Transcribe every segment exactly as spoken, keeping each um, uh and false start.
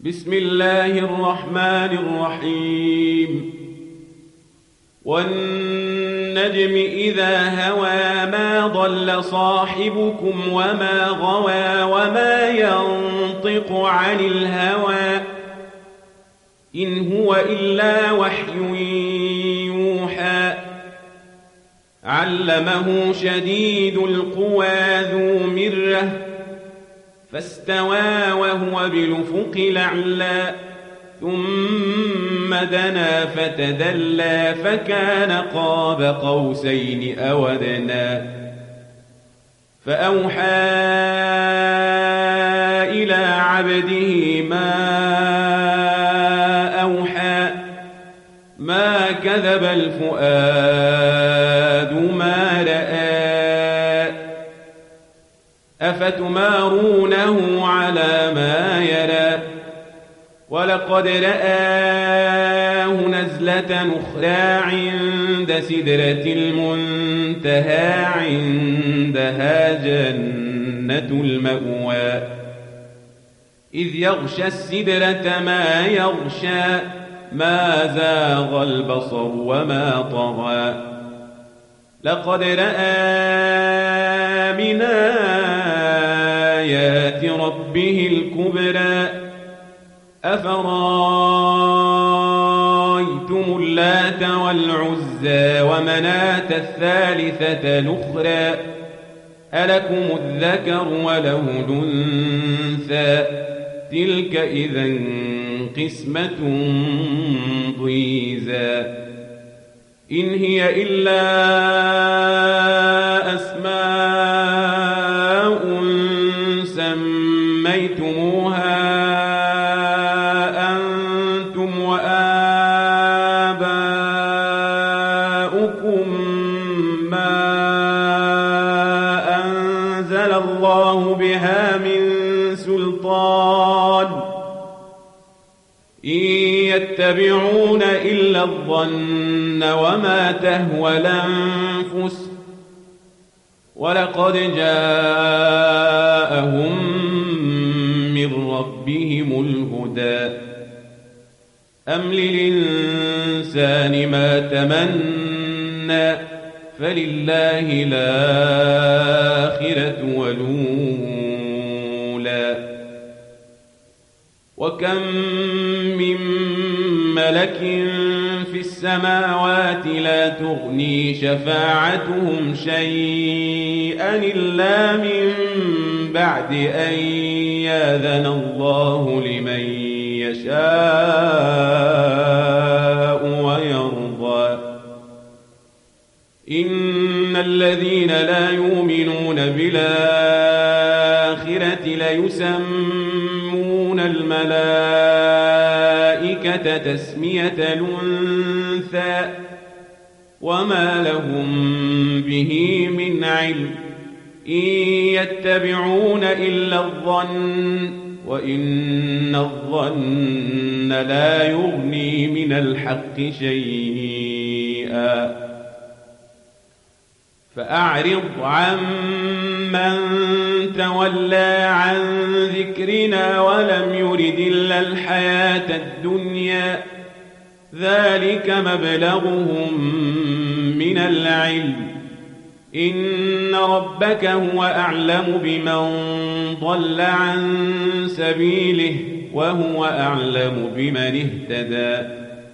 بسم الله الرحمن الرحيم والنجم إذا هوى ما ضل صاحبكم وما غوى وما ينطق عن الهوى إن هو إلا وحي يوحى علمه شديد القوى ذو مرة فاستوى وهو بالأفق الأعلى ثم دنا فتدلى فكان قاب قوسين أو أدنى فأوحى إلى عبده ما أوحى ما كذب الفؤاد ما رأى أفتمارونه على ما يرى ولقد رآه نزلة أخرى عند سدرة المنتهى عندها جنة المأوى إذ يغشى السدرة ما يغشى ما زاغ البصر وما طغى لقد رأى من آيات ربه الكبرى أفرايتم اللات والعزى ومناة الثالثة الأخرى ألكم الذكر وله الأنثى تلك إذا قسمة ضيزى إن هي إلا أسماء سميتموها أنتم وآباؤكم ما أنزل الله بها من سلطان إن يتبعون إلا الظن وما تهوى الأنفس ولقد جاءهم من ربهم الهدى أم للإنسان ما تمنى فلله الآخرة والأولى وكم من ملك في السماوات لا تغني شفاعتهم شيئا إلا من بعد أن يأذن الله لمن يشاء ويرضى إن الذين لا يؤمنون بالآخرة ليسمون الملائكة تسمية الأنثى وما لهم به من علم إن يتبعون إلا الظن وإن الظن لا يغني من الحق شيئا فأعرض عن من تولى عن ذكرنا ولم يرد إلا الحياة الدنيا ذلك مبلغهم من العلم إن ربك هو أعلم بمن ضل عن سبيله وهو أعلم بمن اهتدى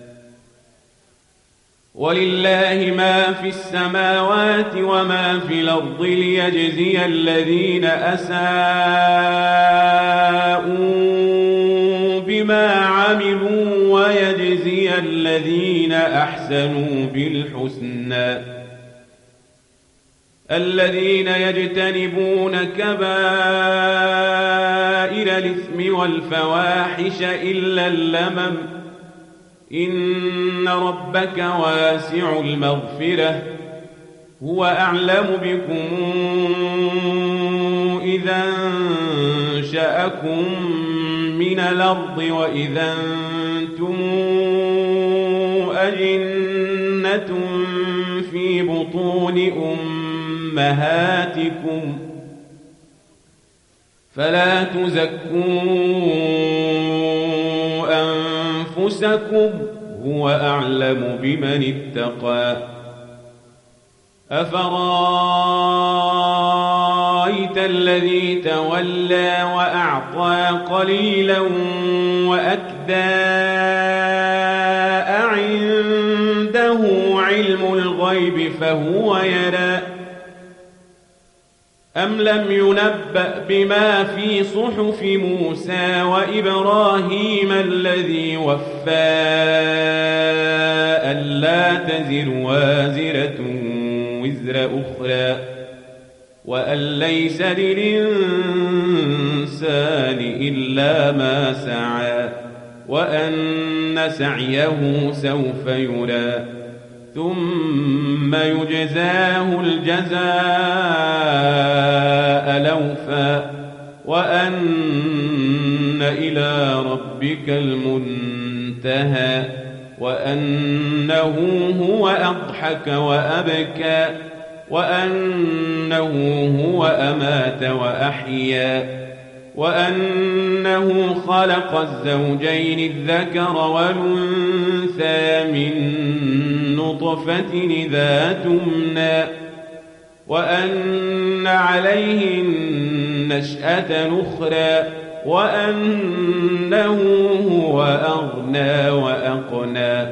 ولله ما في السماوات وما في الأرض ليجزي الذين أساءوا بما عملوا ويجزي الذين أحسنوا بالحسنى الذين يجتنبون كبائر الإثم والفواحش إلا اللمم إن ربك واسع المغفرة هو أعلم بكم إذا أنشأكم من الأرض وإذا أنتم أجنة في بطون أمهاتكم فلا تزكوا أنفسكم هو أعلم بمن اتقى أفرأيت الذي تولى وأعطى قليلا وأكدى أعنده علم الغيب فهو يرى أم لم ينبأ بما في صحف موسى وإبراهيم الذي وفى ألا تزر وازرة وزر أخرى وأن ليس للإنسان إلا ما سعى وأن سعيه سوف يرى ثم يجزاه الجزاء الأوفى وأن إلى ربك المنتهى وأنه هو أضحك وأبكى وأنه هو أمات وأحيا وأنه خلق الزوجين الذكر والأنثى من نطفة إذا تمنى وأن عليه النشأة الأخرى وأنه هو أغنى وأقنى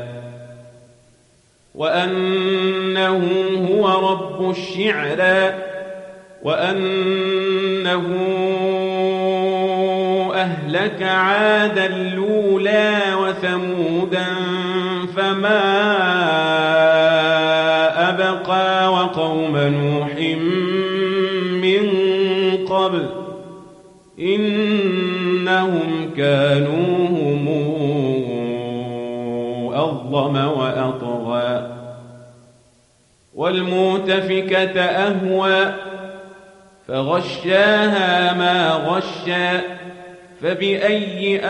وأنه هو رب الشعرى وأنه أهلك عادا الأولى وثمودا فما أبقى وقوم نوح من قبل إنهم كانوا هم أظلم وأطغى والمؤتفكة أهوى فغشاها ما غشى فبأي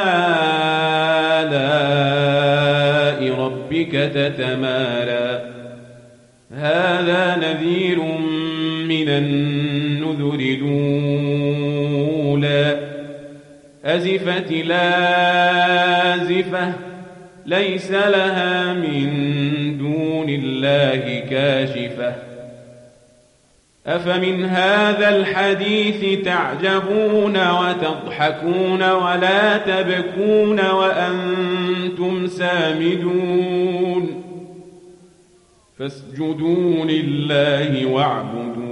آلاء ربك تتمارى هذا نذير من النذر الأولى أزفت لازفة ليس لها من دون الله كاشفة أفمن هذا الحديث تعجبون وتضحكون ولا تبكون وأنتم سامدون فاسجدوا لله واعبدوا